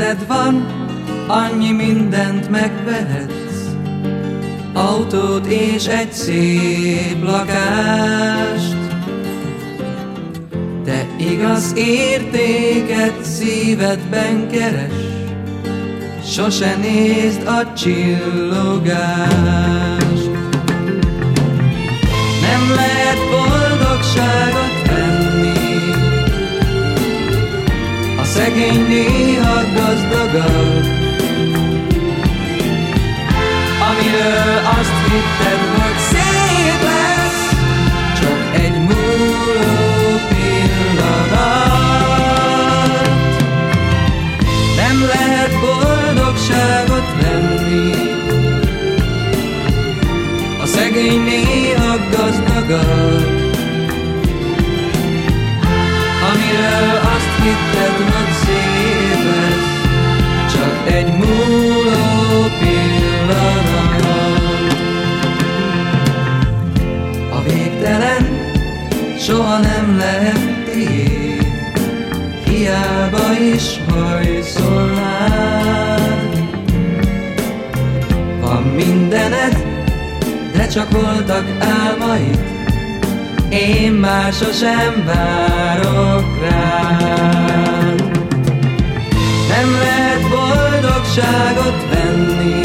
Pénzed van, annyi mindent megvehetsz, autót és egy szép lakást, de igaz értéket szívedben keres, sose nézd a csillogást. Nem lehet boldogságot venni, a szegény néha gazdagabb, amiről azt hitted, hogy szép lesz, csak egy múló pillanat. Nem lehet boldogságot venni, a szegény néha gazdagabb, amiről azt hitted, hogy szép lesz, csak egy múló pillanat. A végtelen soha nem lehet tiéd, hiába is hajszolnád. Van mindened, de csak voltak álmaid, én már sosem várok rád. Nem lehet boldogságot venni,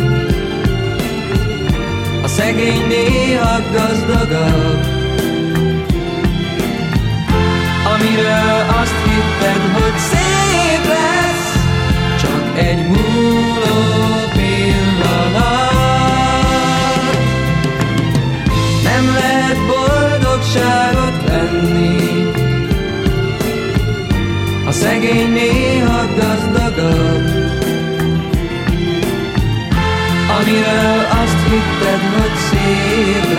a szegény néha gazdagabb, amiről azt hitted, hogy szép lesz, csak egy múló pillanat. Nem lehet boldogságot venni, a szegény néha gazdagabb, amiről azt hitted, hogy szép